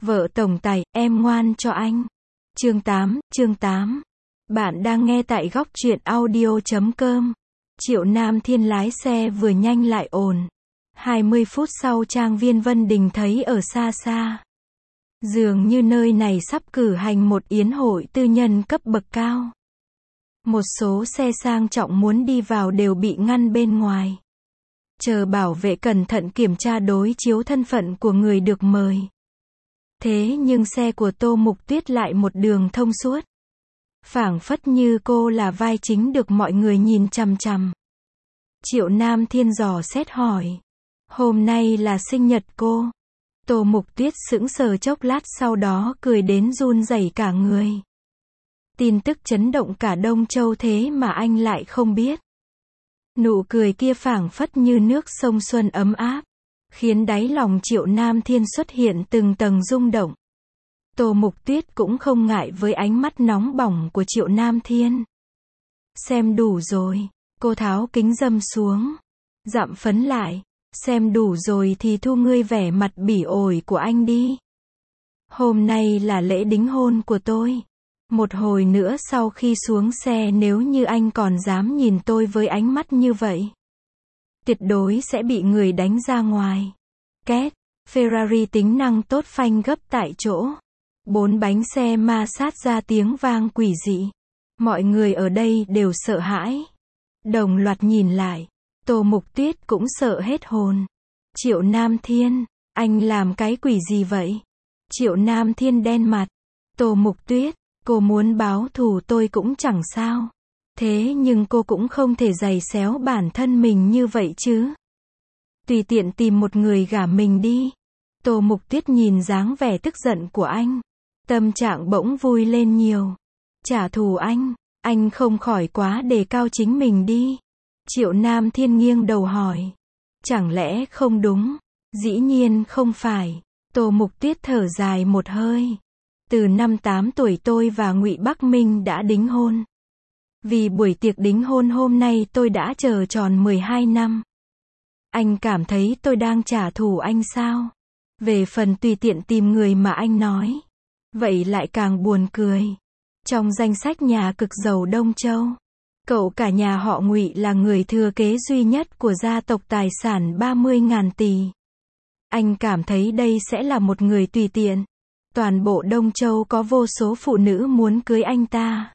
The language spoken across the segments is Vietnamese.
Vợ tổng tài, em ngoan cho anh. Chương 8. Bạn đang nghe tại góc truyện audio.com. Triệu Nam Thiên lái xe vừa nhanh lại ổn. 20 phút sau trang viên Vân Đình thấy ở xa xa. Dường như nơi này sắp cử hành một yến hội tư nhân cấp bậc cao. Một số xe sang trọng muốn đi vào đều bị ngăn bên ngoài. Chờ bảo vệ cẩn thận kiểm tra đối chiếu thân phận của người được mời. Thế nhưng xe của Tô Mục Tuyết lại một đường thông suốt. Phảng phất như cô là vai chính được mọi người nhìn chằm chằm. Triệu Nam Thiên dò xét hỏi. Hôm nay là sinh nhật cô. Tô Mục Tuyết sững sờ chốc lát sau đó cười đến run rẩy cả người. Tin tức chấn động cả Đông Châu thế mà anh lại không biết. Nụ cười kia phảng phất như nước sông xuân ấm áp, khiến đáy lòng Triệu Nam Thiên xuất hiện từng tầng rung động. Tô Mục Tuyết cũng không ngại với ánh mắt nóng bỏng của Triệu Nam Thiên. Xem đủ rồi, cô tháo kính râm xuống, dặm phấn lại, xem đủ rồi thì thu ngươi vẻ mặt bỉ ổi của anh đi. Hôm nay là lễ đính hôn của tôi. Một hồi nữa sau khi xuống xe nếu như anh còn dám nhìn tôi với ánh mắt như vậy, tuyệt đối sẽ bị người đánh ra ngoài. Két, Ferrari tính năng tốt phanh gấp tại chỗ. 4 bánh xe ma sát ra tiếng vang quỷ dị. Mọi người ở đây đều sợ hãi. Đồng loạt nhìn lại. Tô Mục Tuyết cũng sợ hết hồn. Triệu Nam Thiên, anh làm cái quỷ gì vậy? Triệu Nam Thiên đen mặt. Tô Mục Tuyết, cô muốn báo thù tôi cũng chẳng sao. Thế nhưng cô cũng không thể giày xéo bản thân mình như vậy chứ. Tùy tiện tìm một người gả mình đi. Tô Mục Tuyết nhìn dáng vẻ tức giận của anh. Tâm trạng bỗng vui lên nhiều. Trả thù anh không khỏi quá đề cao chính mình đi. Triệu Nam Thiên nghiêng đầu hỏi. Chẳng lẽ không đúng? Dĩ nhiên không phải. Tô Mục Tuyết thở dài một hơi. Từ năm 8 tuổi tôi và Ngụy Bắc Minh đã đính hôn. Vì buổi tiệc đính hôn hôm nay tôi đã chờ tròn 12 năm. Anh cảm thấy tôi đang trả thù anh sao? Về phần tùy tiện tìm người mà anh nói, vậy lại càng buồn cười. Trong danh sách nhà cực giàu Đông Châu, cậu cả nhà họ Ngụy là người thừa kế duy nhất của gia tộc tài sản 30.000 tỷ. Anh cảm thấy đây sẽ là một người tùy tiện. Toàn bộ Đông Châu có vô số phụ nữ muốn cưới anh ta.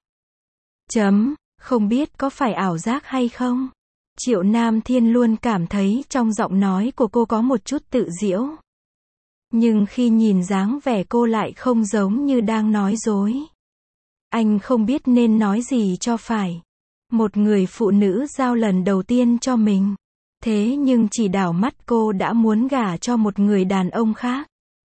Không biết có phải ảo giác hay không? Triệu Nam Thiên luôn cảm thấy trong giọng nói của cô có một chút tự giễu. Nhưng khi nhìn dáng vẻ cô lại không giống như đang nói dối. Anh không biết nên nói gì cho phải. Một người phụ nữ giao lần đầu tiên cho mình. Thế nhưng chỉ đảo mắt cô đã muốn gả cho một người đàn ông khác.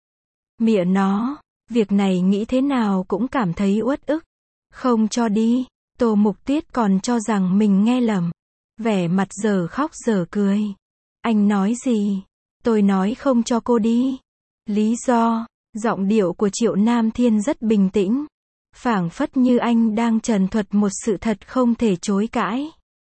Mẹ nó, việc này nghĩ thế nào cũng cảm thấy uất ức. Không cho đi. Tô Mục Tuyết còn cho rằng mình nghe lầm. Vẻ mặt giờ khóc giờ cười. Anh nói gì? Tôi nói không cho cô đi. Lý do? Giọng điệu của Triệu Nam Thiên rất bình tĩnh. Phảng phất như anh đang trần thuật một sự thật không thể chối cãi.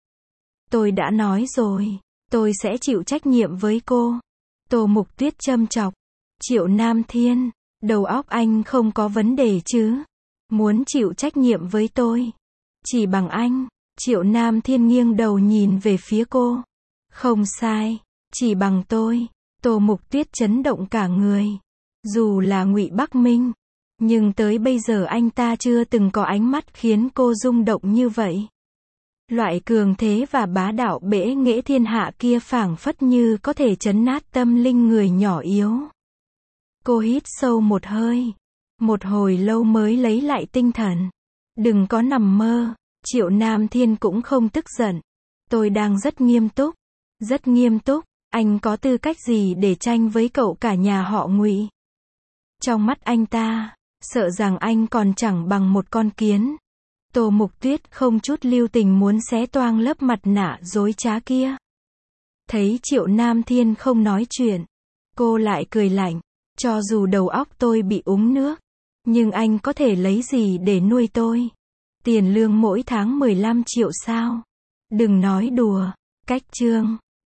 Tôi đã nói rồi. Tôi sẽ chịu trách nhiệm với cô. Tô Mục Tuyết châm chọc. Triệu Nam Thiên, đầu óc anh không có vấn đề chứ? Muốn chịu trách nhiệm với tôi? Chỉ bằng anh. Triệu Nam Thiên nghiêng đầu nhìn về phía cô. Không sai, chỉ bằng tôi. Tô Mục Tuyết chấn động cả người. Dù là Ngụy Bắc Minh, nhưng tới bây giờ anh ta chưa từng có ánh mắt khiến cô rung động như vậy. Loại cường thế và bá đạo bẽ nghễ thiên hạ kia phảng phất như có thể trấn nát tâm linh người nhỏ yếu. Cô hít sâu một hơi. Một hồi lâu mới lấy lại tinh thần. Đừng có nằm mơ. Triệu Nam Thiên cũng không tức giận. Tôi đang rất nghiêm túc. Rất nghiêm túc. Anh có tư cách gì để tranh với cậu cả nhà họ Ngụy? Trong mắt anh ta, sợ rằng anh còn chẳng bằng một con kiến. Tô Mục Tuyết không chút lưu tình muốn xé toang lớp mặt nạ dối trá kia. Thấy Triệu Nam Thiên không nói chuyện, cô lại cười lạnh. Cho dù đầu óc tôi bị úng nước, nhưng anh có thể lấy gì để nuôi tôi? Tiền lương mỗi tháng 15 triệu sao? Đừng nói đùa. Cách chương.